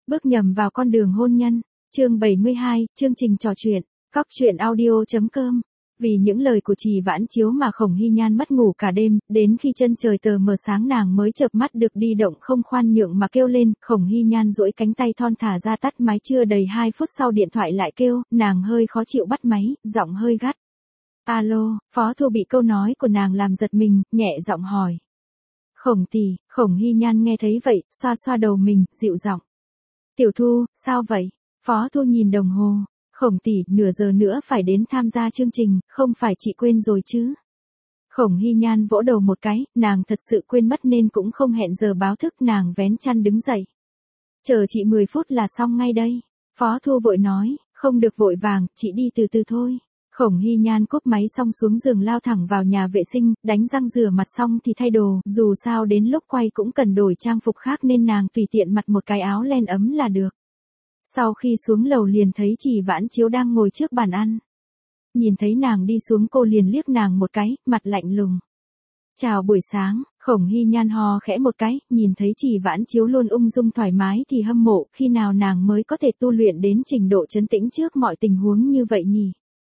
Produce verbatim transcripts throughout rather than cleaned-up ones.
Bước nhầm vào con đường hôn nhân. Chương bảy mươi hai, chương trình trò chuyện. Cóc truyện audio.com. Vì những lời của Trì Vãn Chiếu mà Khổng Hy Nhan mất ngủ cả đêm, đến khi chân trời tờ mờ sáng nàng mới chợp mắt được đi động không khoan nhượng mà kêu lên. Khổng Hy Nhan duỗi cánh tay thon thả ra tắt máy, chưa đầy hai phút sau điện thoại lại kêu, nàng hơi khó chịu bắt máy, giọng hơi gắt. Alo, Phó Thu bị câu nói của nàng làm giật mình, nhẹ giọng hỏi. Khổng tỷ. Khổng Hy Nhan nghe thấy vậy, xoa xoa đầu mình, dịu giọng. Tiểu Thu, sao vậy? Phó Thu nhìn đồng hồ. Khổng tỷ, nửa giờ nữa phải đến tham gia chương trình, không phải chị quên rồi chứ? Khổng Hy Nhan vỗ đầu một cái, nàng thật sự quên mất nên cũng không hẹn giờ báo thức, nàng vén chăn đứng dậy. Chờ chị mười phút là xong ngay đây. Phó Thu vội nói, không được vội vàng, chị đi từ từ thôi. Khổng Hy Nhan cúp máy xong xuống giường lao thẳng vào nhà vệ sinh, đánh răng rửa mặt xong thì thay đồ, dù sao đến lúc quay cũng cần đổi trang phục khác nên nàng tùy tiện mặc một cái áo len ấm là được. Sau khi xuống lầu liền thấy Trì Vãn Chiếu đang ngồi trước bàn ăn. Nhìn thấy nàng đi xuống cô liền liếc nàng một cái, mặt lạnh lùng. Chào buổi sáng. Khổng Hy Nhan hò khẽ một cái, nhìn thấy Trì Vãn Chiếu luôn ung dung thoải mái thì hâm mộ, khi nào nàng mới có thể tu luyện đến trình độ trấn tĩnh trước mọi tình huống như vậy nhỉ?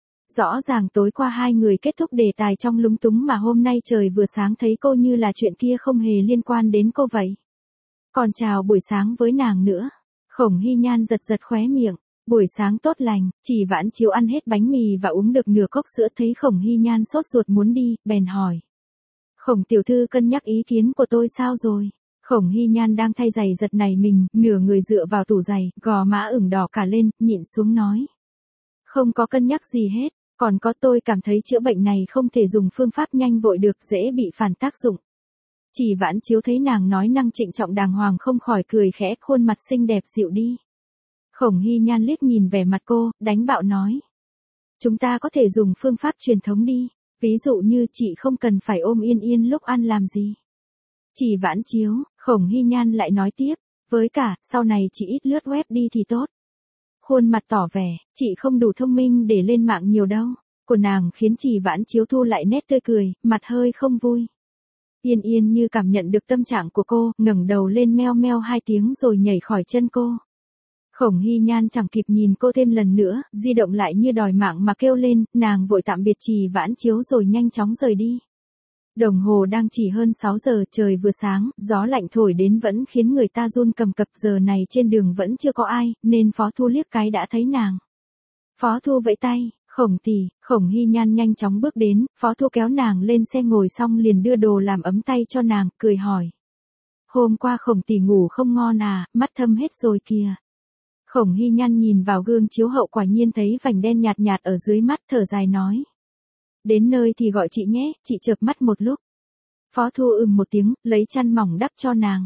Rõ ràng tối qua hai người kết thúc đề tài trong lúng túng mà hôm nay trời vừa sáng thấy cô như là chuyện kia không hề liên quan đến cô vậy. Còn chào buổi sáng với nàng nữa. Khổng Hy Nhan giật giật khóe miệng. Buổi sáng tốt lành. Trì Vãn Chiếu ăn hết bánh mì và uống được nửa cốc sữa, thấy Khổng Hy Nhan sốt ruột muốn đi, bèn hỏi. Khổng tiểu thư cân nhắc ý kiến của tôi sao rồi? Khổng Hy Nhan đang thay giày giật nảy mình, nửa người dựa vào tủ giày, gò má ửng đỏ cả lên, nhịn xuống nói. Không có cân nhắc gì hết. Còn có, tôi cảm thấy chữa bệnh này không thể dùng phương pháp nhanh vội được, dễ bị phản tác dụng. Trì Vãn Chiếu thấy nàng nói năng trịnh trọng đàng hoàng không khỏi cười khẽ, khuôn mặt xinh đẹp dịu đi. Khổng Hy Nhan liếc nhìn vẻ mặt cô, đánh bạo nói. Chúng ta có thể dùng phương pháp truyền thống đi, ví dụ như chị không cần phải ôm Yên Yên lúc ăn làm gì. Trì Vãn Chiếu. Khổng Hy Nhan lại nói tiếp, với cả, sau này chị ít lướt web đi thì tốt. Khuôn mặt tỏ vẻ, chị không đủ thông minh để lên mạng nhiều đâu. Của nàng khiến Trì Vãn Chiếu thu lại nét tươi cười, mặt hơi không vui. Yên Yên như cảm nhận được tâm trạng của cô, ngẩng đầu lên meo meo hai tiếng rồi nhảy khỏi chân cô. Khổng Hy Nhan chẳng kịp nhìn cô thêm lần nữa, di động lại như đòi mạng mà kêu lên, nàng vội tạm biệt Trì Vãn Chiếu rồi nhanh chóng rời đi. Đồng hồ đang chỉ hơn sáu giờ, trời vừa sáng, gió lạnh thổi đến vẫn khiến người ta run cầm cập, giờ này trên đường vẫn chưa có ai, nên Phó Thu liếc cái đã thấy nàng. Phó Thu vẫy tay, Khổng tỷ. Khổng Hy Nhan nhanh chóng bước đến, Phó Thu kéo nàng lên xe ngồi xong liền đưa đồ làm ấm tay cho nàng, cười hỏi. Hôm qua Khổng tỷ ngủ không ngon à, mắt thâm hết rồi kìa. Khổng Hy Nhan nhìn vào gương chiếu hậu quả nhiên thấy vành đen nhạt nhạt ở dưới mắt, thở dài nói. Đến nơi thì gọi chị nhé, chị chợp mắt một lúc. Phó Thu ừm một tiếng, lấy chăn mỏng đắp cho nàng.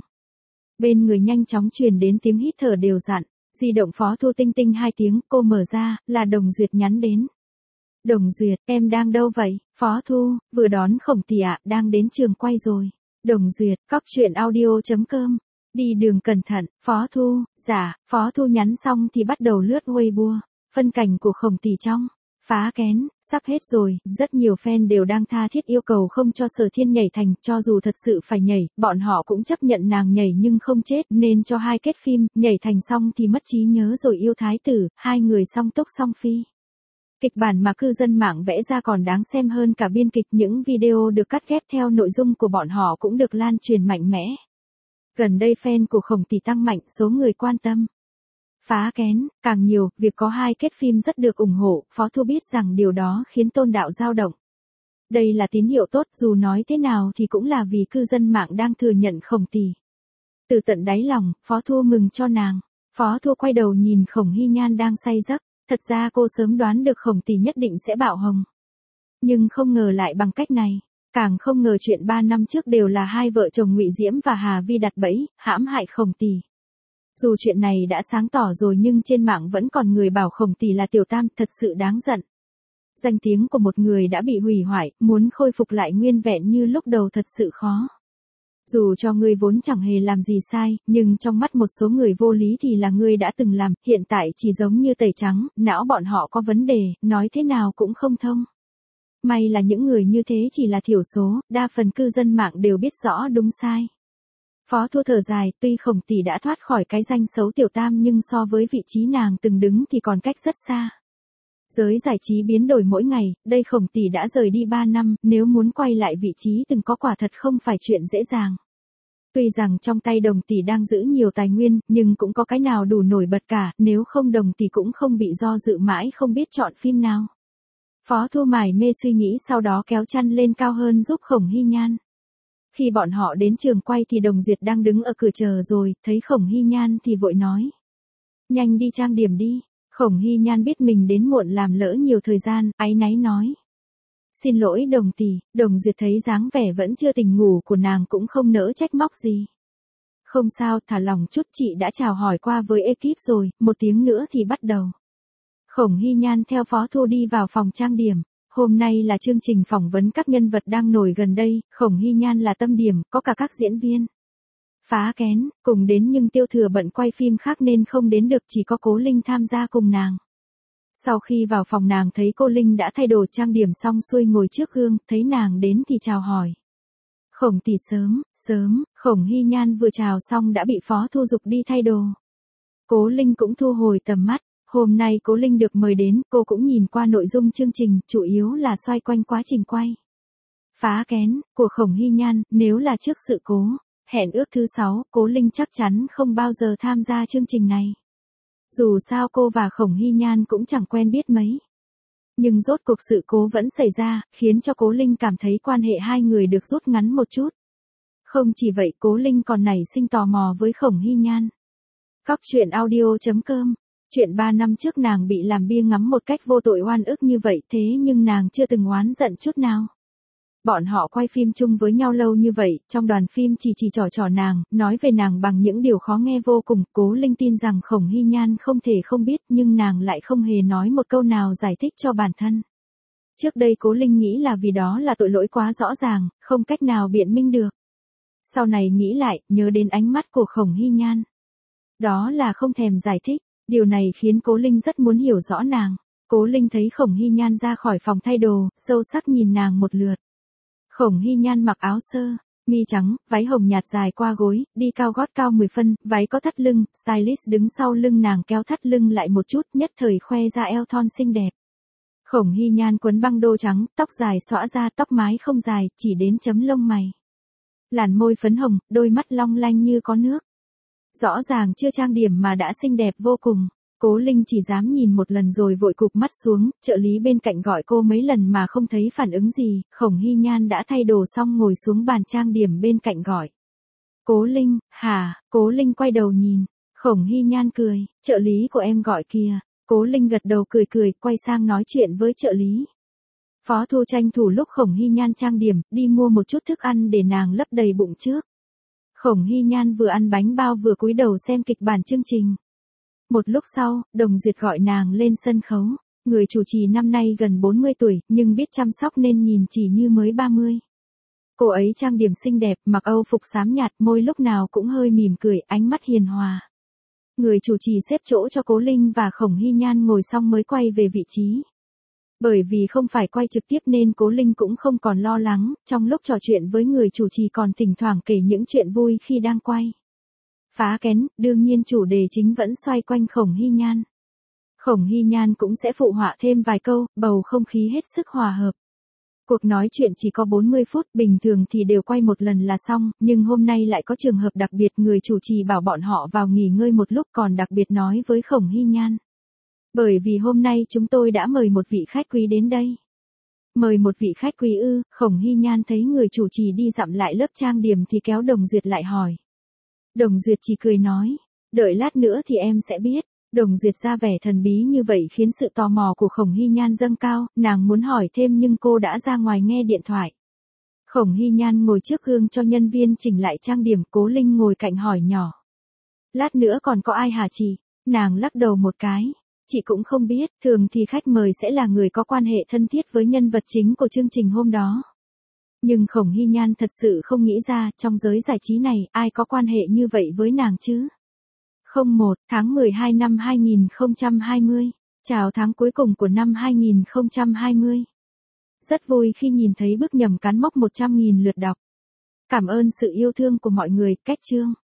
Bên người nhanh chóng truyền đến tiếng hít thở đều đặn, di động Phó Thu tinh tinh hai tiếng, cô mở ra, là Đồng Duyệt nhắn đến. Đồng Duyệt, em đang đâu vậy? Phó Thu, vừa đón Khổng tỷ ạ, đang đến trường quay rồi. Đồng Duyệt, cóc truyện audio.com. Đi đường cẩn thận. Phó Thu, dạ. Phó Thu nhắn xong thì bắt đầu lướt Weibo. Phân cảnh của Khổng tỷ trong phá kén, sắp hết rồi, rất nhiều fan đều đang tha thiết yêu cầu không cho Sở Thiên nhảy thành, cho dù thật sự phải nhảy, bọn họ cũng chấp nhận nàng nhảy nhưng không chết, nên cho hai kết phim, nhảy thành xong thì mất trí nhớ rồi yêu thái tử, hai người song túc song phi. Kịch bản mà cư dân mạng vẽ ra còn đáng xem hơn cả biên kịch, những video được cắt ghép theo nội dung của bọn họ cũng được lan truyền mạnh mẽ. Gần đây fan của Khổng tỷ tăng mạnh, số người quan tâm. Phá kén, càng nhiều, việc có hai kết phim rất được ủng hộ, Phó Thu biết rằng điều đó khiến Tôn Đạo dao động. Đây là tín hiệu tốt, dù nói thế nào thì cũng là vì cư dân mạng đang thừa nhận Khổng tỷ. Từ tận đáy lòng, Phó Thu mừng cho nàng. Phó Thu quay đầu nhìn Khổng Hy Nhan đang say giấc, thật ra cô sớm đoán được Khổng tỷ nhất định sẽ bạo hồng. Nhưng không ngờ lại bằng cách này. Càng không ngờ chuyện ba năm trước đều là hai vợ chồng Ngụy Diễm và Hà Vi đặt bẫy, hãm hại Khổng tỷ. Dù chuyện này đã sáng tỏ rồi nhưng trên mạng vẫn còn người bảo Khổng tỷ là tiểu tam, thật sự đáng giận. Danh tiếng của một người đã bị hủy hoại, muốn khôi phục lại nguyên vẹn như lúc đầu thật sự khó. Dù cho ngươi vốn chẳng hề làm gì sai, nhưng trong mắt một số người vô lý thì là ngươi đã từng làm, hiện tại chỉ giống như tẩy trắng, não bọn họ có vấn đề, nói thế nào cũng không thông. May là những người như thế chỉ là thiểu số, đa phần cư dân mạng đều biết rõ đúng sai. Phó Thu thở dài, tuy Khổng tỷ đã thoát khỏi cái danh xấu tiểu tam nhưng so với vị trí nàng từng đứng thì còn cách rất xa. Giới giải trí biến đổi mỗi ngày, đây Khổng tỷ đã rời đi ba năm, nếu muốn quay lại vị trí từng có quả thật không phải chuyện dễ dàng. Tuy rằng trong tay Đồng tỷ đang giữ nhiều tài nguyên, nhưng cũng có cái nào đủ nổi bật cả, nếu không Đồng tỷ cũng không bị do dự mãi không biết chọn phim nào. Phó Thu mải mê suy nghĩ sau đó kéo chăn lên cao hơn giúp Khổng Hy Nhan. Khi bọn họ đến trường quay thì Đồng Duyệt đang đứng ở cửa chờ rồi, thấy Khổng Hy Nhan thì vội nói. Nhanh đi trang điểm đi. Khổng Hy Nhan biết mình đến muộn làm lỡ nhiều thời gian, áy náy nói. Xin lỗi Đồng tỷ. Đồng Duyệt thấy dáng vẻ vẫn chưa tỉnh ngủ của nàng cũng không nỡ trách móc gì. Không sao, thả lòng chút, chị đã chào hỏi qua với ekip rồi, một tiếng nữa thì bắt đầu. Khổng Hy Nhan theo Phó Thu đi vào phòng trang điểm. Hôm nay là chương trình phỏng vấn các nhân vật đang nổi gần đây, Khổng Hy Nhan là tâm điểm, có cả các diễn viên. Phá Kén, cùng đến nhưng Tiêu Thừa bận quay phim khác nên không đến được, chỉ có Cố Linh tham gia cùng nàng. Sau khi vào phòng nàng thấy cô Linh đã thay đồ trang điểm xong xuôi ngồi trước gương, thấy nàng đến thì chào hỏi. Khổng tỷ sớm, sớm, Khổng Hy Nhan vừa chào xong đã bị Phó Thu giục đi thay đồ. Cố Linh cũng thu hồi tầm mắt. Hôm nay Cố Linh được mời đến, cô cũng nhìn qua nội dung chương trình, chủ yếu là xoay quanh quá trình quay. Phá Kén, của Khổng Hy Nhan, nếu là trước sự cố, hẹn ước thứ sáu, Cố Linh chắc chắn không bao giờ tham gia chương trình này. Dù sao cô và Khổng Hy Nhan cũng chẳng quen biết mấy. Nhưng rốt cuộc sự cố vẫn xảy ra, khiến cho Cố Linh cảm thấy quan hệ hai người được rút ngắn một chút. Không chỉ vậy, Cố Linh còn nảy sinh tò mò với Khổng Hy Nhan. Cóc truyện audio chấm com. Chuyện ba năm trước nàng bị làm bia ngắm một cách vô tội oan ức như vậy thế nhưng nàng chưa từng oán giận chút nào. Bọn họ quay phim chung với nhau lâu như vậy, trong đoàn phim chỉ chỉ trò trò nàng, nói về nàng bằng những điều khó nghe vô cùng. Cố Linh tin rằng Khổng Hy Nhan không thể không biết nhưng nàng lại không hề nói một câu nào giải thích cho bản thân. Trước đây Cố Linh nghĩ là vì đó là tội lỗi quá rõ ràng, không cách nào biện minh được. Sau này nghĩ lại, nhớ đến ánh mắt của Khổng Hy Nhan. Đó là không thèm giải thích. Điều này khiến Cố Linh rất muốn hiểu rõ nàng. Cố Linh thấy Khổng Hy Nhan ra khỏi phòng thay đồ, sâu sắc nhìn nàng một lượt. Khổng Hy Nhan mặc áo sơ, mi trắng, váy hồng nhạt dài qua gối, đi cao gót cao mười phân, váy có thắt lưng, stylist đứng sau lưng nàng kéo thắt lưng lại một chút, nhất thời khoe ra eo thon xinh đẹp. Khổng Hy Nhan quấn băng đô trắng, tóc dài xõa ra, tóc mái không dài, chỉ đến chấm lông mày. Làn môi phấn hồng, đôi mắt long lanh như có nước. Rõ ràng chưa trang điểm mà đã xinh đẹp vô cùng. Cố Linh chỉ dám nhìn một lần rồi vội cụp mắt xuống, trợ lý bên cạnh gọi cô mấy lần mà không thấy phản ứng gì, Khổng Hy Nhan đã thay đồ xong ngồi xuống bàn trang điểm bên cạnh gọi. Cố Linh, hả? Cố Linh quay đầu nhìn, Khổng Hy Nhan cười, trợ lý của em gọi kìa. Cố Linh gật đầu cười cười, quay sang nói chuyện với trợ lý. Phó Thu tranh thủ lúc Khổng Hy Nhan trang điểm, đi mua một chút thức ăn để nàng lấp đầy bụng trước. Khổng Hy Nhan vừa ăn bánh bao vừa cúi đầu xem kịch bản chương trình. Một lúc sau, Đồng Duyệt gọi nàng lên sân khấu. Người chủ trì năm nay gần bốn mươi tuổi, nhưng biết chăm sóc nên nhìn chỉ như mới ba mươi. Cô ấy trang điểm xinh đẹp, mặc âu phục xám nhạt, môi lúc nào cũng hơi mỉm cười, ánh mắt hiền hòa. Người chủ trì xếp chỗ cho Cố Linh và Khổng Hy Nhan ngồi xong mới quay về vị trí. Bởi vì không phải quay trực tiếp nên Cố Linh cũng không còn lo lắng, trong lúc trò chuyện với người chủ trì còn thỉnh thoảng kể những chuyện vui khi đang quay. Phá Kén, đương nhiên chủ đề chính vẫn xoay quanh Khổng Hy Nhan. Khổng Hy Nhan cũng sẽ phụ họa thêm vài câu, bầu không khí hết sức hòa hợp. Cuộc nói chuyện chỉ có bốn mươi phút, bình thường thì đều quay một lần là xong, nhưng hôm nay lại có trường hợp đặc biệt, người chủ trì bảo bọn họ vào nghỉ ngơi một lúc, còn đặc biệt nói với Khổng Hy Nhan. Bởi vì hôm nay chúng tôi đã mời một vị khách quý đến đây. Mời một vị khách quý ư? Khổng Hy Nhan thấy người chủ trì đi dặm lại lớp trang điểm thì kéo Đồng Duyệt lại hỏi. Đồng Duyệt chỉ cười nói, đợi lát nữa thì em sẽ biết. Đồng Duyệt ra vẻ thần bí như vậy khiến sự tò mò của Khổng Hy Nhan dâng cao, nàng muốn hỏi thêm nhưng cô đã ra ngoài nghe điện thoại. Khổng Hy Nhan ngồi trước gương cho nhân viên chỉnh lại trang điểm, Cố Linh ngồi cạnh hỏi nhỏ. Lát nữa còn có ai hả chị? Nàng lắc đầu một cái. Chị cũng không biết, thường thì khách mời sẽ là người có quan hệ thân thiết với nhân vật chính của chương trình hôm đó. Nhưng Khổng Hy Nhan thật sự không nghĩ ra, trong giới giải trí này, ai có quan hệ như vậy với nàng chứ? không một tháng mười hai năm hai nghìn không trăm hai mươi. Chào tháng cuối cùng của năm hai nghìn không trăm hai mươi. Rất vui khi nhìn thấy bức nhầm cán mốc một trăm nghìn lượt đọc. Cảm ơn sự yêu thương của mọi người, kết chương.